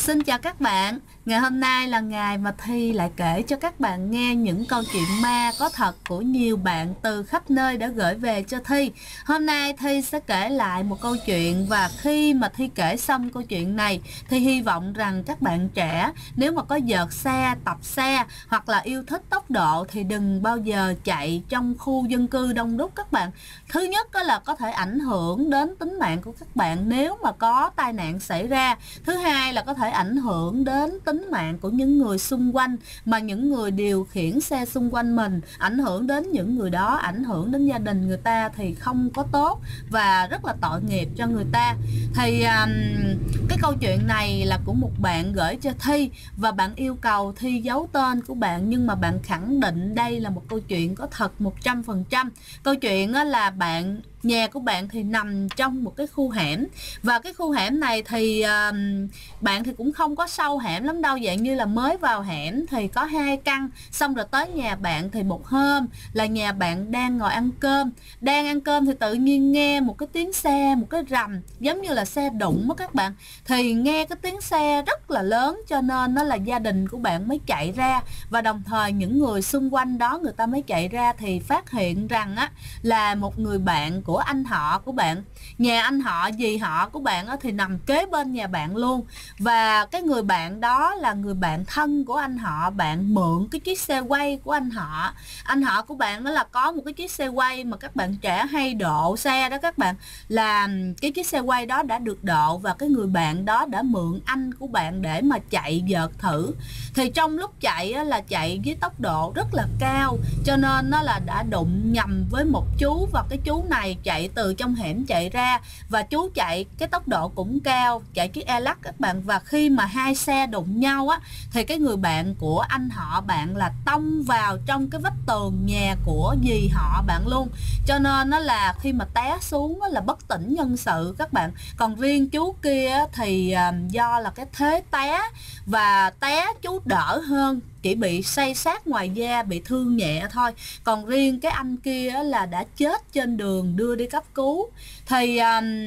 Xin chào các bạn, ngày hôm nay là ngày mà Thi lại kể cho các bạn nghe những câu chuyện ma có thật của nhiều bạn từ khắp nơi đã gửi về cho Thi. Hôm nay Thi sẽ kể lại một câu chuyện, và khi mà Thi kể xong câu chuyện này thì hy vọng rằng các bạn trẻ nếu mà có vợt xe, tập xe hoặc là yêu thích tốc độ thì đừng bao giờ chạy trong khu dân cư đông đúc các bạn. Thứ nhất là có thể ảnh hưởng đến tính mạng của các bạn nếu mà có tai nạn xảy ra. Thứ hai là có thể ảnh hưởng đến tính mạng của những người xung quanh, mà những người điều khiển xe xung quanh mình, ảnh hưởng đến những người đó, ảnh hưởng đến gia đình người ta thì không có tốt và rất là tội nghiệp cho người ta. Thì cái câu chuyện này là của một bạn gửi cho Thi, và bạn yêu cầu Thi giấu tên của bạn, nhưng mà bạn khẳng định đây là một câu chuyện có thật 100%. Câu chuyện là nhà của bạn thì nằm trong một cái khu hẻm, và cái khu hẻm này thì bạn thì cũng không có sâu hẻm lắm đâu, dạng như là mới vào hẻm thì có 2 căn. Xong rồi tới nhà bạn thì một hôm là nhà bạn đang ngồi ăn cơm, thì tự nhiên nghe một cái tiếng xe, một cái rầm giống như là xe đụng đó các bạn. Thì nghe cái tiếng xe rất là lớn, cho nên nó là gia đình của bạn mới chạy ra, và đồng thời những người xung quanh đó người ta mới chạy ra thì phát hiện rằng là một người bạn của anh họ của bạn, nhà anh họ, dì họ của bạn thì nằm kế bên nhà bạn luôn. Và cái người bạn đó là người bạn thân của anh họ, bạn mượn cái chiếc xe quay của anh họ. Anh họ của bạn đó là có một cái chiếc xe quay mà các bạn trẻ hay độ xe đó các bạn, là cái chiếc xe quay đó đã được độ, và cái người bạn đó đã mượn anh của bạn để mà chạy vợt thử. Thì trong lúc chạy là chạy với tốc độ rất là cao, cho nên nó là đã đụng nhầm với một chú, và cái chú này chạy từ trong hẻm chạy ra, và chú chạy cái tốc độ cũng cao, chạy chiếc E-Lux các bạn. Và khi mà hai xe đụng nhau thì cái người bạn của anh họ bạn là tông vào trong cái vách tường nhà của dì họ bạn luôn, cho nên nó là khi mà té xuống là bất tỉnh nhân sự các bạn. Còn riêng chú kia thì do là cái thế té, và té chú đỡ hơn, chỉ bị xây xát ngoài da, bị thương nhẹ thôi. Còn riêng cái anh kia là đã chết trên đường đưa đi cấp cứu. Thì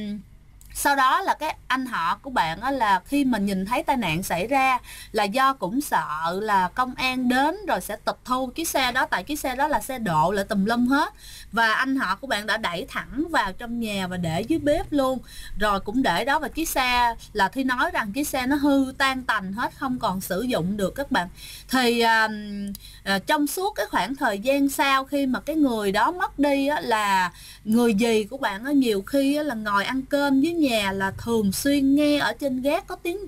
sau đó là cái anh họ của bạn là khi mà nhìn thấy tai nạn xảy ra là do cũng sợ là công an đến rồi sẽ tịch thu chiếc xe đó, tại chiếc xe đó là xe độ lại tùm lum hết. Và anh họ của bạn đã đẩy thẳng vào trong nhà và để dưới bếp luôn, rồi cũng để đó. Và chiếc xe là Thi nói rằng chiếc xe nó hư tan tành hết, không còn sử dụng được các bạn. Thì trong suốt cái khoảng thời gian sau khi mà cái người đó mất đi là người dì của bạn nhiều khi là ngồi ăn cơm với nhà là thường xuyên nghe ở trên gác có tiếng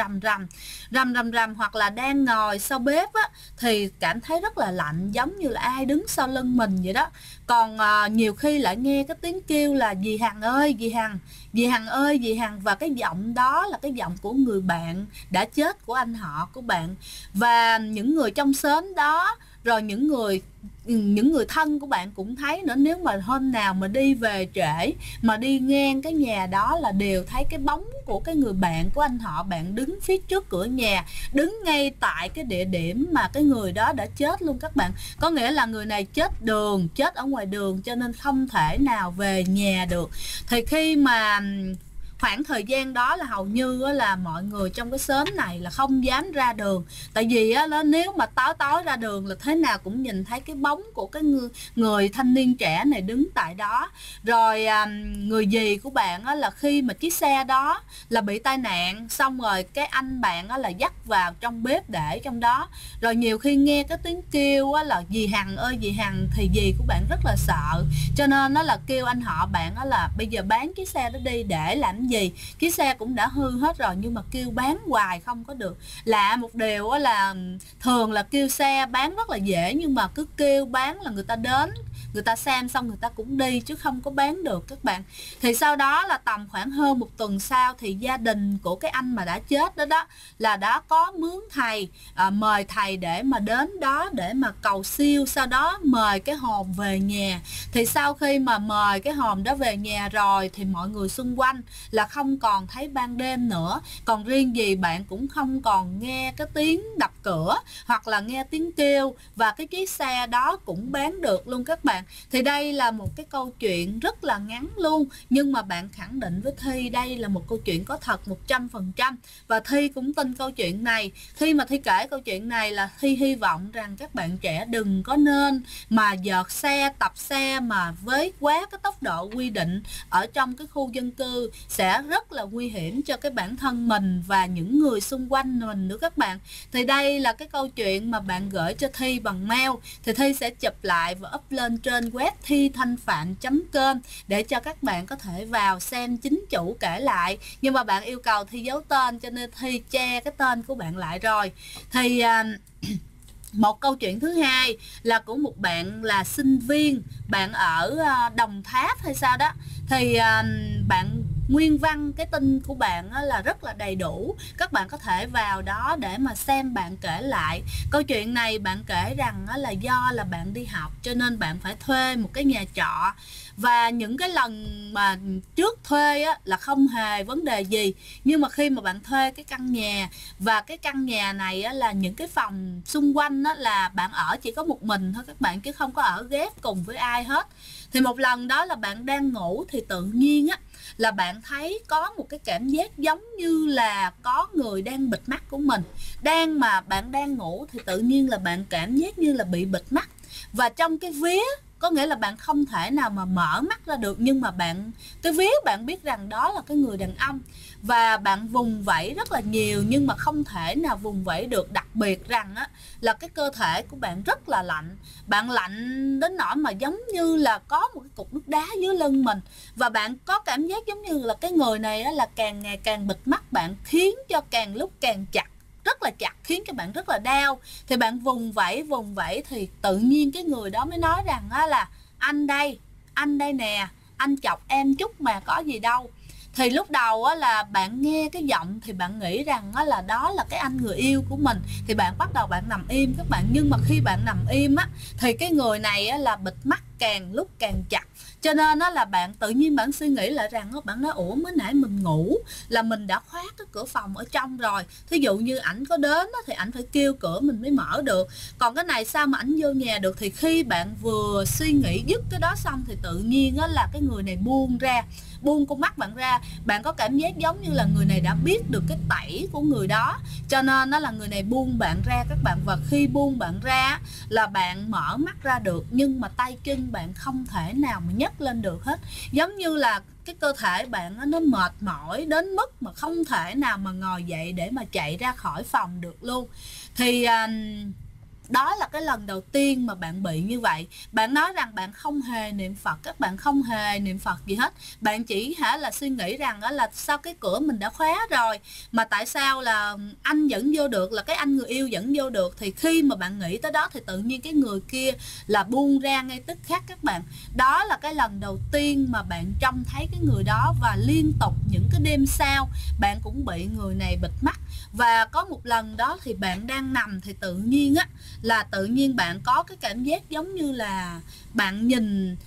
rầm, hoặc là đang ngồi sau bếp thì cảm thấy rất là lạnh, giống như là ai đứng sau lưng mình vậy đó. Còn nhiều khi lại nghe cái tiếng kêu là dì Hằng ơi, dì Hằng ơi, dì Hằng. Và cái giọng đó là cái giọng của người bạn đã chết của anh họ của bạn. Và những người trong xóm đó, rồi những người thân của bạn cũng thấy nữa. Nếu mà hôm nào mà đi về trễ mà đi ngang cái nhà đó là đều thấy cái bóng của cái người bạn của anh họ bạn đứng phía trước cửa nhà, đứng ngay tại cái địa điểm mà cái người đó đã chết luôn các bạn. Có nghĩa là người này chết ở ngoài đường, cho nên không thể nào về nhà được. Thì khi mà khoảng thời gian đó là hầu như là mọi người trong cái xóm này là không dám ra đường, tại vì nếu mà tối ra đường là thế nào cũng nhìn thấy cái bóng của cái người thanh niên trẻ này đứng tại đó. Rồi người dì của bạn là khi mà chiếc xe đó là bị tai nạn, xong rồi cái anh bạn là dắt vào trong bếp để trong đó. Rồi nhiều khi nghe cái tiếng kêu là dì Hằng ơi, dì Hằng, thì dì của bạn rất là sợ, cho nên nó là kêu anh họ bạn là bây giờ bán chiếc xe đó đi để làm gì, chiếc xe cũng đã hư hết rồi, nhưng mà kêu bán hoài không có được. Lạ một điều là thường là kêu xe bán rất là dễ, nhưng mà cứ kêu bán là người ta đến, người ta xem xong người ta cũng đi, chứ không có bán được các bạn. Thì sau đó là tầm khoảng hơn 1 tuần sau thì gia đình của cái anh mà đã chết đó là đã có mướn thầy, mời thầy để mà đến đó để mà cầu siêu, sau đó mời cái hồn về nhà. Thì sau khi mà mời cái hồn đó về nhà rồi thì mọi người xung quanh là không còn thấy ban đêm nữa. Còn riêng dì bạn cũng không còn nghe cái tiếng đập cửa hoặc là nghe tiếng kêu, và cái chiếc xe đó cũng bán được luôn các bạn. Thì đây là một cái câu chuyện rất là ngắn luôn, nhưng mà bạn khẳng định với Thi đây là một câu chuyện có thật 100%. Và Thi cũng tin câu chuyện này. Khi mà Thi kể câu chuyện này là Thi hy vọng rằng các bạn trẻ đừng có nên mà dợt xe, tập xe mà với quá cái tốc độ quy định ở trong cái khu dân cư, sẽ rất là nguy hiểm cho cái bản thân mình và những người xung quanh mình nữa các bạn. Thì đây là cái câu chuyện mà bạn gửi cho Thi bằng mail, thì Thi sẽ chụp lại và up lên trên web thithanhphạn.com để cho các bạn có thể vào xem chính chủ kể lại. Nhưng mà bạn yêu cầu Thi giấu tên cho nên Thi che cái tên của bạn lại rồi. Thì một câu chuyện thứ hai là của một bạn là sinh viên, bạn ở Đồng Tháp hay sao đó. Thì bạn nguyên văn cái tin của bạn là rất là đầy đủ, các bạn có thể vào đó để mà xem bạn kể lại. Câu chuyện này bạn kể rằng là do là bạn đi học cho nên bạn phải thuê một cái nhà trọ, và những cái lần mà trước thuê là không hề vấn đề gì, nhưng mà khi mà bạn thuê cái căn nhà, và cái căn nhà này là những cái phòng xung quanh là bạn ở chỉ có một mình thôi các bạn, chứ không có ở ghép cùng với ai hết. Thì một lần đó là bạn đang ngủ thì tự nhiên là bạn thấy có một cái cảm giác giống như là có người đang bịt mắt của mình. Bạn đang ngủ thì tự nhiên là bạn cảm giác như là bị bịt mắt, và trong cái vía, có nghĩa là bạn không thể nào mà mở mắt ra được, nhưng mà cái vía bạn biết rằng đó là cái người đàn ông, và bạn vùng vẫy rất là nhiều nhưng mà không thể nào vùng vẫy được. Đặc biệt rằng là cái cơ thể của bạn rất là lạnh, bạn lạnh đến nỗi mà giống như là có một cái cục nước đá dưới lưng mình, và bạn có cảm giác giống như là cái người này là càng ngày càng bịt mắt bạn, khiến cho càng lúc càng chặt, rất là chặt, khiến cho bạn rất là đau. Thì bạn vùng vẫy thì tự nhiên cái người đó mới nói rằng là anh đây nè, anh chọc em chút mà có gì đâu. Thì lúc đầu là bạn nghe cái giọng thì bạn nghĩ rằng là đó là cái anh người yêu của mình, thì bạn bắt đầu bạn nằm im các bạn. Nhưng mà khi bạn nằm im thì cái người này là bịt mắt càng lúc càng chặt, cho nên là bạn tự nhiên bạn suy nghĩ lại rằng bạn nói ủa mới nãy mình ngủ là mình đã khóa cái cửa phòng ở trong rồi, thí dụ như ảnh có đến thì ảnh phải kêu cửa mình mới mở được, còn cái này sao mà ảnh vô nhà được. Thì khi bạn vừa suy nghĩ dứt cái đó xong thì tự nhiên là cái người này buông con mắt bạn ra. Bạn có cảm giác giống như là người này đã biết được cái tẩy của người đó, cho nên là người này buông bạn ra các bạn. Và khi buông bạn ra là bạn mở mắt ra được, nhưng mà tay chân bạn không thể nào mà nhấc lên được hết, giống như là cái cơ thể bạn nó mệt mỏi đến mức mà không thể nào mà ngồi dậy để mà chạy ra khỏi phòng được luôn. Thì đó là cái lần đầu tiên mà bạn bị như vậy. Bạn nói rằng bạn không hề niệm Phật, các bạn không hề niệm Phật gì hết. Bạn chỉ là suy nghĩ rằng là sao cái cửa mình đã khóa rồi mà tại sao là anh dẫn vô được, là cái anh người yêu dẫn vô được. Thì khi mà bạn nghĩ tới đó thì tự nhiên cái người kia là buông ra ngay tức khắc các bạn. Đó là cái lần đầu tiên mà bạn trông thấy cái người đó, và liên tục những cái đêm sau bạn cũng bị người này bịt mắt. Và có một lần đó thì bạn đang nằm thì tự nhiên bạn có cái cảm giác giống như là bạn nhìn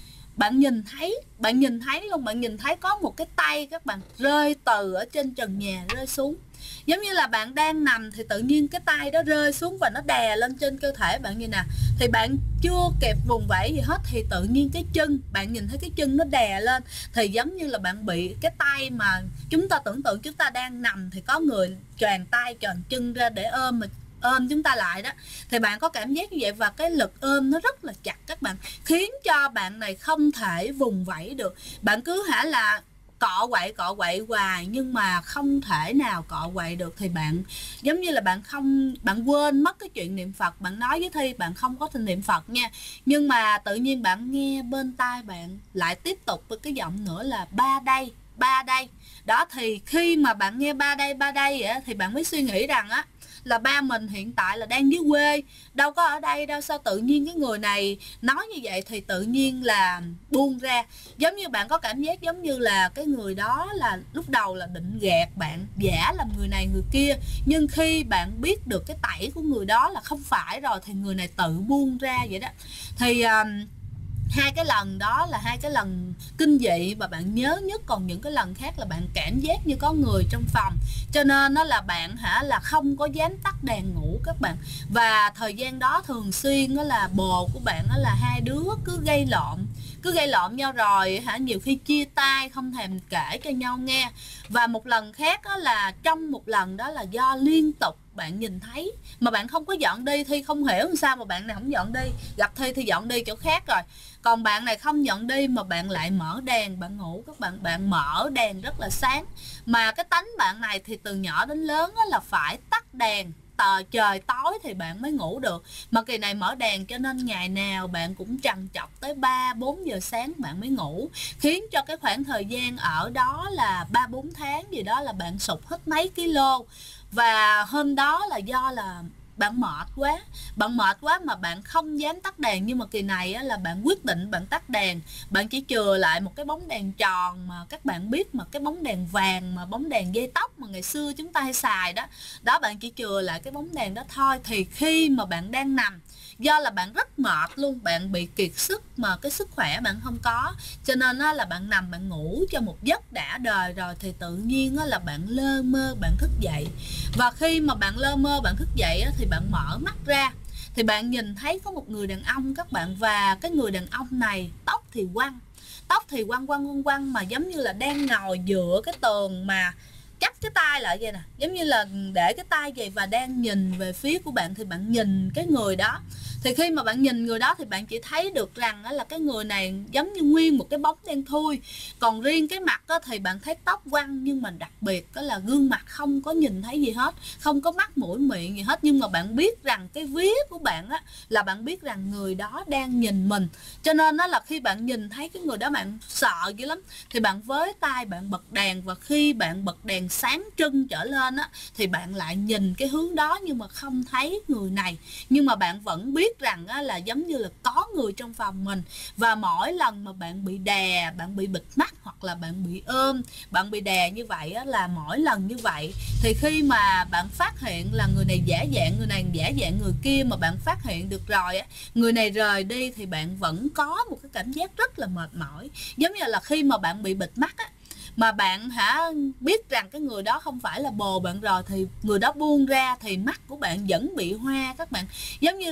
thấy luôn, bạn nhìn thấy có một cái tay các bạn rơi từ ở trên trần nhà rơi xuống, giống như là bạn đang nằm thì tự nhiên cái tay đó rơi xuống và nó đè lên trên cơ thể bạn như nè. Thì bạn chưa kịp vùng vẫy gì hết thì tự nhiên cái chân, bạn nhìn thấy cái chân nó đè lên, thì giống như là bạn bị cái tay mà chúng ta tưởng tượng chúng ta đang nằm thì có người choàng tay choàng chân ra để ôm chúng ta lại đó, thì bạn có cảm giác như vậy. Và cái lực ôm nó rất là chặt các bạn, khiến cho bạn này không thể vùng vẫy được. Bạn cứ là cọ quậy hoài nhưng mà không thể nào cọ quậy được. Thì bạn giống như là bạn quên mất cái chuyện niệm Phật. Bạn nói với Thi bạn không có niệm Phật nha, nhưng mà tự nhiên bạn nghe bên tai bạn lại tiếp tục với cái giọng nữa là ba đây đó. Thì khi mà bạn nghe ba đây thì bạn mới suy nghĩ rằng là ba mình hiện tại là đang dưới quê, đâu có ở đây đâu, sao tự nhiên cái người này nói như vậy. Thì tự nhiên là buông ra, giống như bạn có cảm giác giống như là cái người đó là lúc đầu là định gạt bạn, giả làm người này người kia, nhưng khi bạn biết được cái tẩy của người đó là không phải rồi thì người này tự buông ra vậy đó. Thì hai cái lần đó là hai cái lần kinh dị và bạn nhớ nhất, còn những cái lần khác là bạn cảm giác như có người trong phòng, cho nên nó là bạn là không có dám tắt đèn ngủ các bạn. Và thời gian đó thường xuyên đó là bồ của bạn đó là hai đứa cứ gây lộn nhau, rồi nhiều khi chia tay không thèm kể cho nhau nghe. Và một lần khác đó là trong một lần đó là do liên tục bạn nhìn thấy mà bạn không có dọn đi. Thi không hiểu làm sao mà bạn này không dọn đi, gặp Thi thì dọn đi chỗ khác rồi, còn bạn này không dọn đi mà bạn lại mở đèn bạn ngủ các bạn. Bạn mở đèn rất là sáng, mà cái tánh bạn này thì từ nhỏ đến lớn là phải tắt đèn, trời tối thì bạn mới ngủ được. Mà kỳ này mở đèn cho nên ngày nào bạn cũng trằn trọc tới 3-4 giờ sáng bạn mới ngủ, khiến cho cái khoảng thời gian ở đó là 3-4 tháng gì đó là bạn sụt hết mấy kilo. Và hôm đó là do là bạn mệt quá mà bạn không dám tắt đèn. Nhưng mà kỳ này là bạn quyết định bạn tắt đèn, bạn chỉ chừa lại một cái bóng đèn tròn mà các bạn biết, mà cái bóng đèn vàng mà bóng đèn dây tóc mà ngày xưa chúng ta hay xài đó. Đó, bạn chỉ chừa lại cái bóng đèn đó thôi. Thì khi mà bạn đang nằm, do là bạn rất mệt luôn, bạn bị kiệt sức mà cái sức khỏe bạn không có, cho nên là bạn nằm bạn ngủ cho một giấc đã đời rồi thì tự nhiên là bạn lơ mơ bạn thức dậy. Và khi mà bạn lơ mơ bạn thức dậy thì bạn mở mắt ra thì bạn nhìn thấy có một người đàn ông các bạn. Và cái người đàn ông này tóc thì quăng mà giống như là đang ngồi dựa cái tường mà chắp cái tay lại vậy nè, giống như là để cái tay vậy và đang nhìn về phía của bạn. Thì bạn nhìn cái người đó, thì khi mà bạn nhìn người đó thì bạn chỉ thấy được rằng là cái người này giống như nguyên một cái bóng đen thui. Còn riêng cái mặt thì bạn thấy tóc quăng, nhưng mà đặc biệt đó là gương mặt không có nhìn thấy gì hết, không có mắt mũi miệng gì hết. Nhưng mà bạn biết rằng cái vía của bạn là bạn biết rằng người đó đang nhìn mình, cho nên đó là khi bạn nhìn thấy cái người đó bạn sợ dữ lắm. Thì bạn với tay bạn bật đèn, và khi bạn bật đèn sáng trưng trở lên thì bạn lại nhìn cái hướng đó nhưng mà không thấy người này. Nhưng mà bạn vẫn biết rằng là giống như là có người trong phòng mình. Và mỗi lần mà bạn bị đè, bạn bị bịt mắt hoặc là bạn bị ôm, bạn bị đè như vậy là mỗi lần như vậy thì khi mà bạn phát hiện là người này giả dạng, người này giả dạng người kia, mà bạn phát hiện được rồi người này rời đi thì bạn vẫn có một cái cảm giác rất là mệt mỏi. Giống như là khi mà bạn bị bịt mắt mà bạn biết rằng cái người đó không phải là bồ bạn rồi, thì người đó buông ra thì mắt của bạn vẫn bị hoa các bạn. Giống như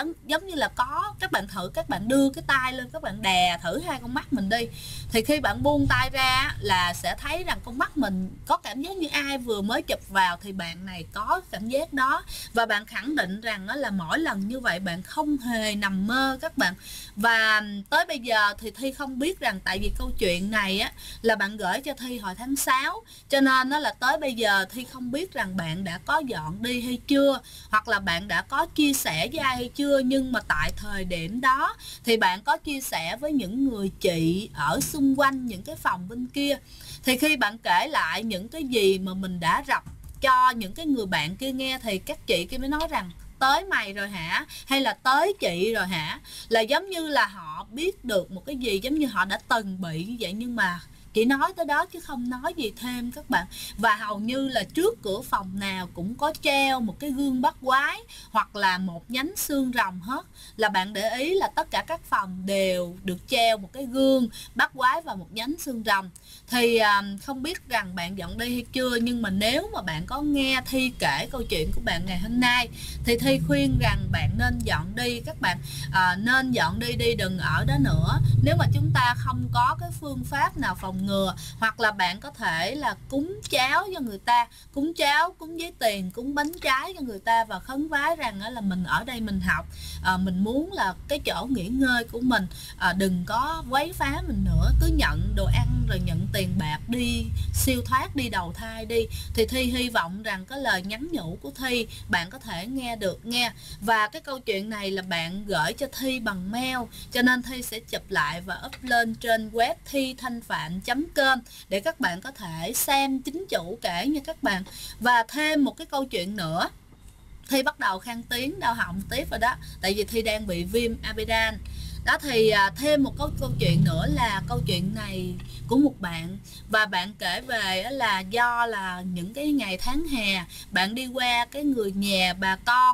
là có các bạn thử, các bạn đưa cái tay lên, các bạn đè thử hai con mắt mình đi, thì khi bạn buông tay ra là sẽ thấy rằng con mắt mình có cảm giác như ai vừa mới chụp vào, thì bạn này có cảm giác đó. Và bạn khẳng định rằng là mỗi lần như vậy bạn không hề nằm mơ các bạn. Và tới bây giờ thì Thi không biết rằng, tại vì câu chuyện này là bạn gửi cho Thi hồi tháng 6, cho nên là tới bây giờ Thi không biết rằng bạn đã có dọn đi hay chưa, hoặc là bạn đã có chia sẻ với ai hay chưa. Nhưng mà tại thời điểm đó thì bạn có chia sẻ với những người chị ở xung quanh những cái phòng bên kia. Thì khi bạn kể lại những cái gì mà mình đã gặp cho những cái người bạn kia nghe, thì các chị kia mới nói rằng tới mày rồi hả, hay là tới chị rồi hả. Là giống như là họ biết được một cái gì, giống như họ đã từng bị như vậy, nhưng mà chỉ nói tới đó chứ không nói gì thêm các bạn. Và hầu như là trước cửa phòng nào cũng có treo một cái gương bắt quái hoặc là một nhánh xương rồng hết. Là bạn để ý là tất cả các phòng đều được treo một cái gương bắt quái và một nhánh xương rồng. Thì không biết rằng bạn dọn đi hay chưa, nhưng mà nếu mà bạn có nghe Thi kể câu chuyện của bạn ngày hôm nay thì Thi khuyên rằng bạn nên dọn đi các bạn. Nên dọn đi đừng ở đó nữa. Nếu mà chúng ta không có cái phương pháp nào phòng ngừa, hoặc là bạn có thể là cúng cháo cho người ta, cúng cháo, cúng giấy tiền, cúng bánh trái cho người ta, và khấn vái rằng là mình ở đây mình học, mình muốn là cái chỗ nghỉ ngơi của mình đừng có quấy phá mình nữa, cứ nhận đồ ăn rồi nhận tiền bạc đi siêu thoát, đi đầu thai đi. Thì Thi hy vọng rằng cái lời nhắn nhủ của Thi bạn có thể nghe được nghe. Và cái câu chuyện này là bạn gửi cho Thi bằng mail, cho nên Thi sẽ chụp lại và up lên trên web thithanhpham.com để các bạn có thể xem chính chủ kể nha các bạn. Và thêm một cái câu chuyện nữa, Thi bắt đầu khang tiếng đau họng tiếp rồi đó, tại vì Thi đang bị viêm amidan đó. Thì thêm một câu chuyện nữa là câu chuyện này của một bạn, và bạn kể về là do là những cái ngày tháng hè bạn đi qua cái người nhà bà con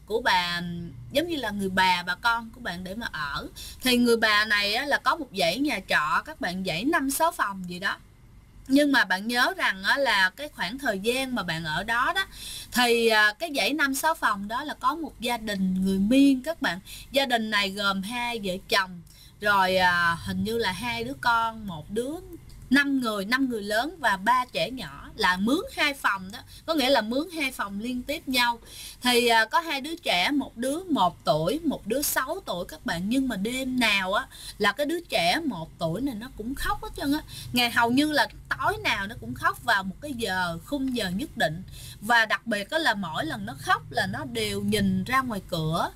của bà, giống như là người bà con của bạn để mà ở. Thì người bà này á, là có một dãy nhà trọ các bạn, dãy 5-6 phòng gì đó. Nhưng mà bạn nhớ rằng á, là cái khoảng thời gian mà bạn ở đó đó thì cái dãy 5-6 phòng đó là có một gia đình người Miên các bạn. Gia đình này gồm 2 vợ chồng, rồi hình như là 2 đứa con, một đứa, 5 người lớn và 3 trẻ nhỏ, là mướn 2 phòng đó, có nghĩa là mướn 2 phòng liên tiếp nhau. Thì có 2 đứa trẻ, một đứa 1 tuổi, một đứa 6 tuổi các bạn. Nhưng mà đêm nào á là cái đứa trẻ 1 tuổi này nó cũng khóc hết trơn á. Ngày hầu như là tối nào nó cũng khóc vào một cái khung giờ nhất định. Và đặc biệt đó là mỗi lần nó khóc là nó đều nhìn ra ngoài cửa,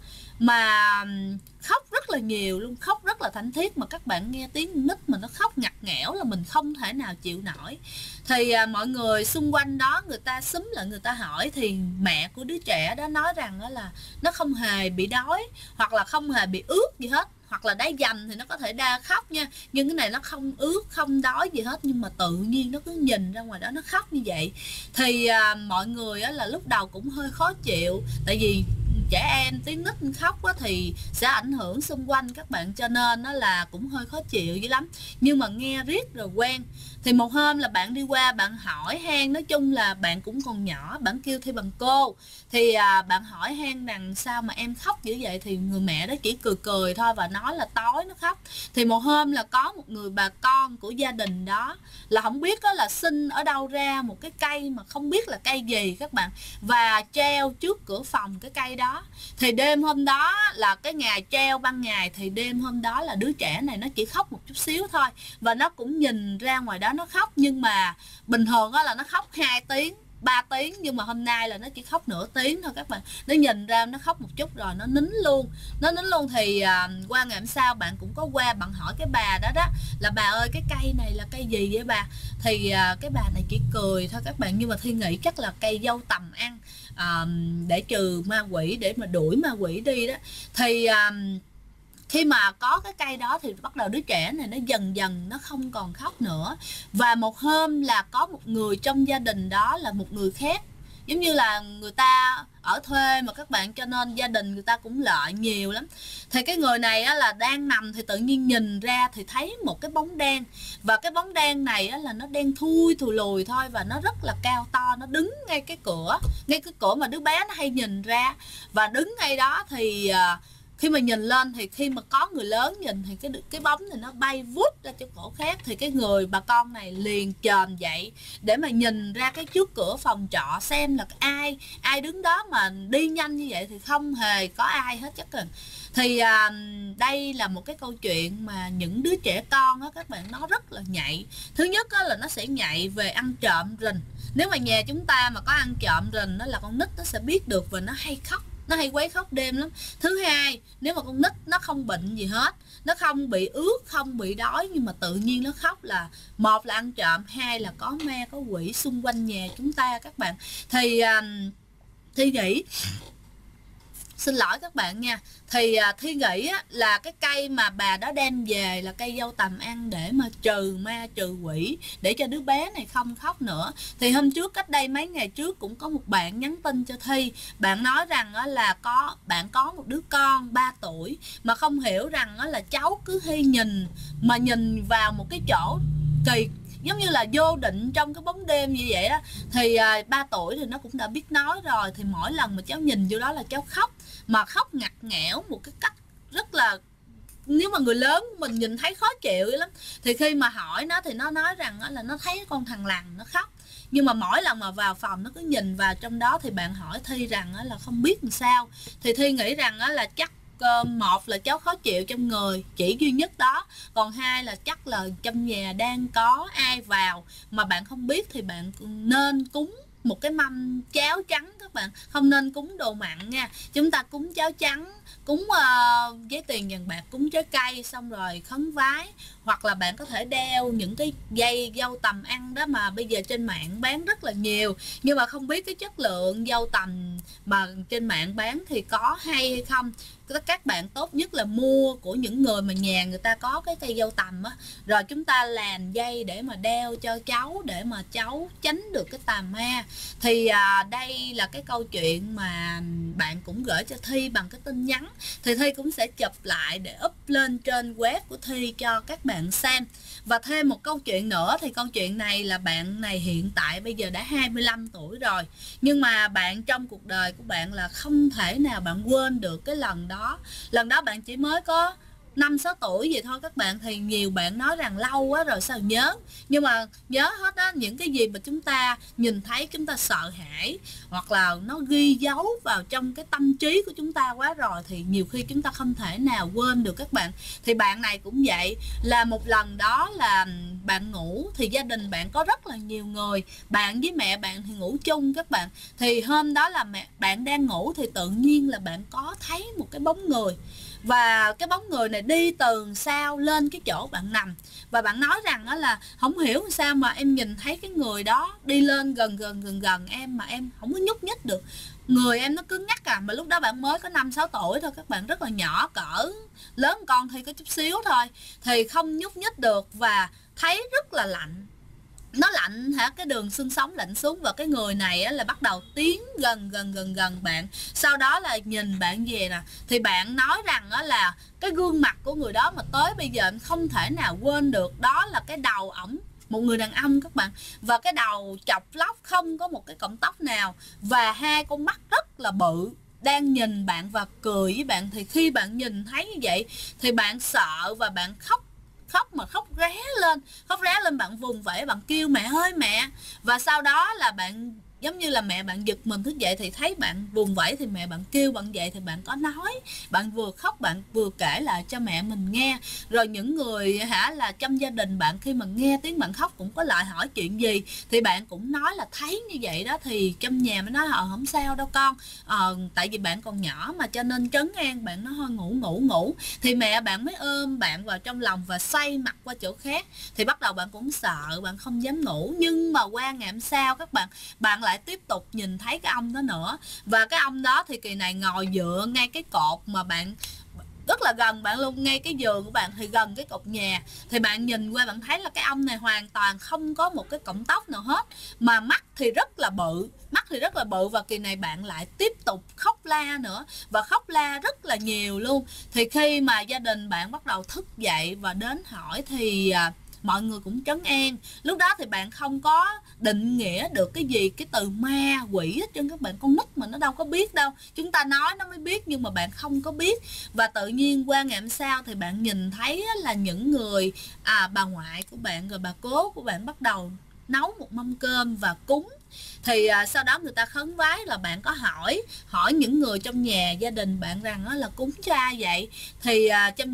mà khóc rất là nhiều luôn, khóc rất là thảm thiết, mà các bạn nghe tiếng nít mà nó khóc ngặt nghẽo là mình không thể nào chịu nổi. Thì mọi người xung quanh đó người ta xúm lại người ta hỏi, thì mẹ của đứa trẻ đó nói rằng đó là nó không hề bị đói hoặc là không hề bị ướt gì hết, hoặc là đá dầm thì nó có thể đa khóc nha, nhưng cái này nó không ướt không đói gì hết, nhưng mà tự nhiên nó cứ nhìn ra ngoài đó nó khóc như vậy. Thì mọi người á, là lúc đầu cũng hơi khó chịu, tại vì trẻ em tiếng nít khóc á, thì sẽ ảnh hưởng xung quanh các bạn, cho nên nó là cũng hơi khó chịu dữ lắm. Nhưng mà nghe riết rồi quen. Thì một hôm là bạn đi qua bạn hỏi Han, nói chung là bạn cũng còn nhỏ, bạn kêu thi bằng cô. Thì bạn hỏi Han rằng sao mà em khóc dữ vậy, thì người mẹ đó chỉ cười cười thôi và nói là tối nó khóc. Thì một hôm là có một người bà con của gia đình đó là không biết đó là xin ở đâu ra một cái cây mà không biết là cây gì các bạn, và treo trước cửa phòng cái cây đó. Thì đêm hôm đó là cái ngày treo ban ngày, thì đêm hôm đó là đứa trẻ này nó chỉ khóc một chút xíu thôi, và nó cũng nhìn ra ngoài đó nó khóc. Nhưng mà bình thường đó là nó khóc 2 tiếng 3 tiếng, nhưng mà hôm nay là nó chỉ khóc nửa tiếng thôi các bạn. Nó nhìn ra nó khóc một chút rồi nó nín luôn. Thì qua ngày hôm sau bạn cũng có qua bạn hỏi cái bà đó đó là bà ơi cái cây này là cây gì vậy bà. Thì cái bà này chỉ cười thôi các bạn, nhưng mà Thi nghĩ chắc là cây dâu tằm ăn, để trừ ma quỷ, để mà đuổi ma quỷ đi đó. Thì khi mà có cái cây đó thì bắt đầu đứa trẻ này nó dần dần nó không còn khóc nữa. Và một hôm là có một người trong gia đình đó là một người khác, giống như là người ta ở thuê mà các bạn, cho nên gia đình người ta cũng lợi nhiều lắm. Thì cái người này á, là đang nằm thì tự nhiên nhìn ra thì thấy một cái bóng đen. Và cái bóng đen này á, là nó đen thui thùi lùi thôi, và nó rất là cao to, nó đứng ngay cái cửa mà đứa bé nó hay nhìn ra. Và đứng ngay đó thì khi mà nhìn lên thì khi mà có người lớn nhìn thì cái bóng thì nó bay vút ra chỗ cổ khác. Thì cái người bà con này liền chồm dậy để mà nhìn ra cái trước cửa phòng trọ xem là ai đứng đó mà đi nhanh như vậy, thì không hề có ai hết chắc cần. Thì đây là một cái câu chuyện mà những đứa trẻ con á các bạn, nó rất là nhạy. Thứ nhất á, là nó sẽ nhạy về ăn trộm rình. Nếu mà nhà chúng ta mà có ăn trộm rình đó là con nít nó sẽ biết được, và nó hay khóc, nó hay quấy khóc đêm lắm. Thứ hai, nếu mà con nít nó không bệnh gì hết, nó không bị ướt, không bị đói, nhưng mà tự nhiên nó khóc là một là ăn trộm, hai là có ma có quỷ xung quanh nhà chúng ta các bạn. Thì Thi nghĩ, xin lỗi các bạn nha, thì Thi nghĩ á, là cái cây mà bà đó đem về là cây dâu tằm ăn để mà trừ ma trừ quỷ, để cho đứa bé này không khóc nữa. Thì hôm trước, cách đây mấy ngày trước, cũng có một bạn nhắn tin cho Thi. Bạn nói rằng á, là bạn có một đứa con 3 tuổi mà không hiểu rằng á, là cháu cứ hay nhìn vào một cái chỗ kỳ, giống như là vô định trong cái bóng đêm như vậy đó. Thì 3 tuổi thì nó cũng đã biết nói rồi. Thì mỗi lần mà cháu nhìn vô đó là cháu khóc, mà khóc ngặt nghẽo một cái cách rất là, nếu mà người lớn mình nhìn thấy khó chịu lắm. Thì khi mà hỏi nó thì nó nói rằng là nó thấy con thằng lằn nó khóc, nhưng mà mỗi lần mà vào phòng nó cứ nhìn vào trong đó. Thì bạn hỏi Thi rằng là không biết làm sao. Thì Thi nghĩ rằng là chắc một là cháu khó chịu trong người, chỉ duy nhất đó. Còn hai là chắc là trong nhà đang có ai vào mà bạn không biết, thì bạn nên cúng một cái mâm cháo trắng các bạn, không nên cúng đồ mặn nha. Chúng ta cúng cháo trắng, cúng giấy tiền vàng bạc, cúng trái cây, xong rồi khấn vái. Hoặc là bạn có thể đeo những cái dây dâu tằm ăn đó mà bây giờ trên mạng bán rất là nhiều, nhưng mà không biết cái chất lượng dâu tằm mà trên mạng bán thì có hay không. Các bạn tốt nhất là mua của những người mà nhà người ta có cái cây dâu tằm á, rồi chúng ta làm dây để mà đeo cho cháu, để mà cháu tránh được cái tà ma. Thì đây là cái câu chuyện mà bạn cũng gửi cho Thi bằng cái tin nhắn, thì Thi cũng sẽ chụp lại để up lên trên web của Thi cho các bạn xem. Và thêm một câu chuyện nữa, thì câu chuyện này là bạn này hiện tại bây giờ đã 25 tuổi rồi, nhưng mà bạn trong cuộc đời của bạn là không thể nào bạn quên được cái lần đó. Lần đó bạn chỉ mới có 5-6 tuổi vậy thôi các bạn. Thì nhiều bạn nói rằng lâu quá rồi sao nhớ, nhưng mà nhớ hết á. Những cái gì mà chúng ta nhìn thấy chúng ta sợ hãi, hoặc là nó ghi dấu vào trong cái tâm trí của chúng ta quá rồi, thì nhiều khi chúng ta không thể nào quên được các bạn. Thì bạn này cũng vậy, là một lần đó là bạn ngủ, thì gia đình bạn có rất là nhiều người, bạn với mẹ bạn thì ngủ chung các bạn. Thì hôm đó là bạn đang ngủ, thì tự nhiên là bạn có thấy một cái bóng người, và cái bóng người này đi từ sau lên cái chỗ bạn nằm. Và bạn nói rằng đó là không hiểu sao mà em nhìn thấy cái người đó đi lên gần em mà em không có nhúc nhích được, người em nó cứng nhắc mà lúc đó bạn mới có 5-6 tuổi thôi các bạn, rất là nhỏ, cỡ lớn con Thi có chút xíu thôi, thì không nhúc nhích được và thấy rất là lạnh. Nó lạnh hả, cái đường xương sống lạnh xuống, và cái người này á, là bắt đầu tiến gần bạn. Sau đó là nhìn bạn về nè, thì bạn nói rằng á, là cái gương mặt của người đó mà tới bây giờ không thể nào quên được. Đó là cái đầu ổng, một người đàn ông các bạn, và cái đầu chọc lóc, không có một cái cọng tóc nào, và hai con mắt rất là bự đang nhìn bạn và cười với bạn. Thì khi bạn nhìn thấy như vậy thì bạn sợ và bạn khóc mà khóc ré lên, bạn vùng vẫy, bạn kêu mẹ ơi mẹ. Và sau đó là bạn giống như là mẹ bạn giật mình thức dậy, thì thấy bạn vùng vẫy thì mẹ bạn kêu bạn dậy, thì bạn có nói, bạn vừa khóc bạn vừa kể lại cho mẹ mình nghe. Rồi những người là trong gia đình bạn khi mà nghe tiếng bạn khóc cũng có lại hỏi chuyện gì, thì bạn cũng nói là thấy như vậy đó. Thì trong nhà mới nói không sao đâu con, tại vì bạn còn nhỏ mà, cho nên trấn an bạn, nói thôi ngủ. Thì mẹ bạn mới ôm bạn vào trong lòng và xoay mặt qua chỗ khác. Thì bắt đầu bạn cũng sợ, bạn không dám ngủ. Nhưng mà qua ngày hôm sau các bạn lại tiếp tục nhìn thấy cái ông đó nữa. Và cái ông đó thì kỳ này ngồi dựa ngay cái cột mà bạn, rất là gần bạn luôn, ngay cái giường của bạn, thì gần cái cột nhà. Thì bạn nhìn qua bạn thấy là cái ông này hoàn toàn không có một cái cọng tóc nào hết, mà mắt thì rất là bự. Và kỳ này bạn lại tiếp tục khóc la nữa, và khóc la rất là nhiều luôn. Thì khi mà gia đình bạn bắt đầu thức dậy và đến hỏi thì mọi người cũng trấn an. Lúc đó thì bạn không có định nghĩa được cái gì, cái từ ma quỷ hết trơn các bạn. Con nít mà nó đâu có biết đâu, chúng ta nói nó mới biết, nhưng mà bạn không có biết. Và tự nhiên qua ngày hôm sau thì bạn nhìn thấy là những người bà ngoại của bạn rồi bà cố của bạn bắt đầu nấu một mâm cơm và cúng. Thì sau đó người ta khấn vái, là bạn có hỏi những người trong nhà gia đình bạn rằng là cúng cho ai vậy. Thì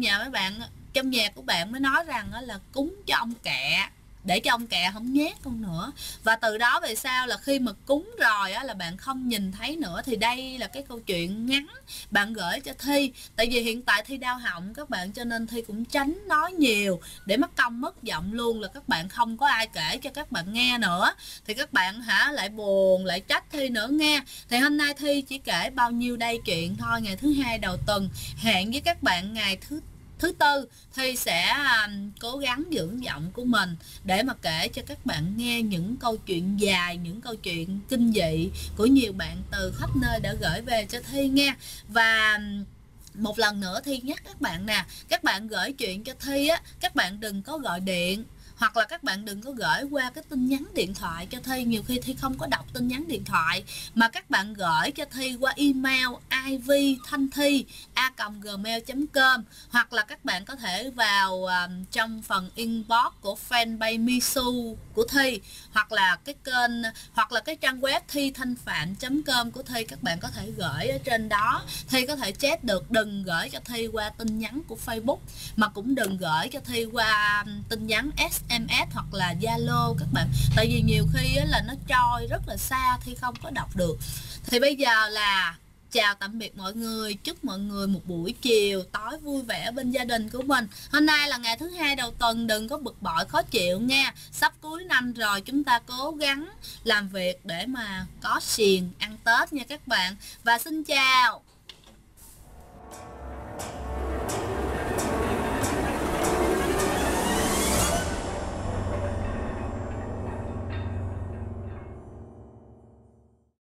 trong nhà của bạn mới nói rằng là cúng cho ông Kẹ, để cho ông Kẹ không nhát con nữa. Và từ đó về sau là khi mà cúng rồi là bạn không nhìn thấy nữa. Thì đây là cái câu chuyện ngắn bạn gửi cho Thi. Tại vì hiện tại Thi đau họng các bạn, cho nên Thi cũng tránh nói nhiều để mất công mất giọng luôn, là các bạn không có ai kể cho các bạn nghe nữa, thì các bạn lại buồn lại trách Thi nữa nghe. Thì hôm nay Thi chỉ kể bao nhiêu đây chuyện thôi. Ngày thứ hai đầu tuần hẹn với các bạn ngày thứ tư Thi sẽ cố gắng dưỡng giọng của mình để mà kể cho các bạn nghe những câu chuyện dài, những câu chuyện kinh dị của nhiều bạn từ khắp nơi đã gửi về cho Thi nghe. Và một lần nữa Thi nhắc các bạn nè, các bạn gửi chuyện cho Thi các bạn đừng có gọi điện, hoặc là các bạn đừng có gửi qua cái tin nhắn điện thoại cho Thi. Nhiều khi Thi không có đọc tin nhắn điện thoại, mà các bạn gửi cho Thi qua email ivthanthi@gmail.com, hoặc là các bạn có thể vào trong phần inbox của fanpage Misu của Thi, hoặc là cái kênh, hoặc là cái trang web thithanphạn.com của Thi. Các bạn có thể gửi ở trên đó, Thi có thể chat được. Đừng gửi cho Thi qua tin nhắn của Facebook, mà cũng đừng gửi cho Thi qua tin nhắn SMS hoặc là Zalo các bạn. Tại vì nhiều khi là nó trôi rất là xa, Thi không có đọc được. Thì bây giờ là chào tạm biệt mọi người, chúc mọi người một buổi chiều tối vui vẻ bên gia đình của mình. Hôm nay là ngày thứ hai đầu tuần, đừng có bực bội khó chịu nha. Sắp cuối năm rồi, chúng ta cố gắng làm việc để mà có xiềng ăn Tết nha các bạn. Và xin chào.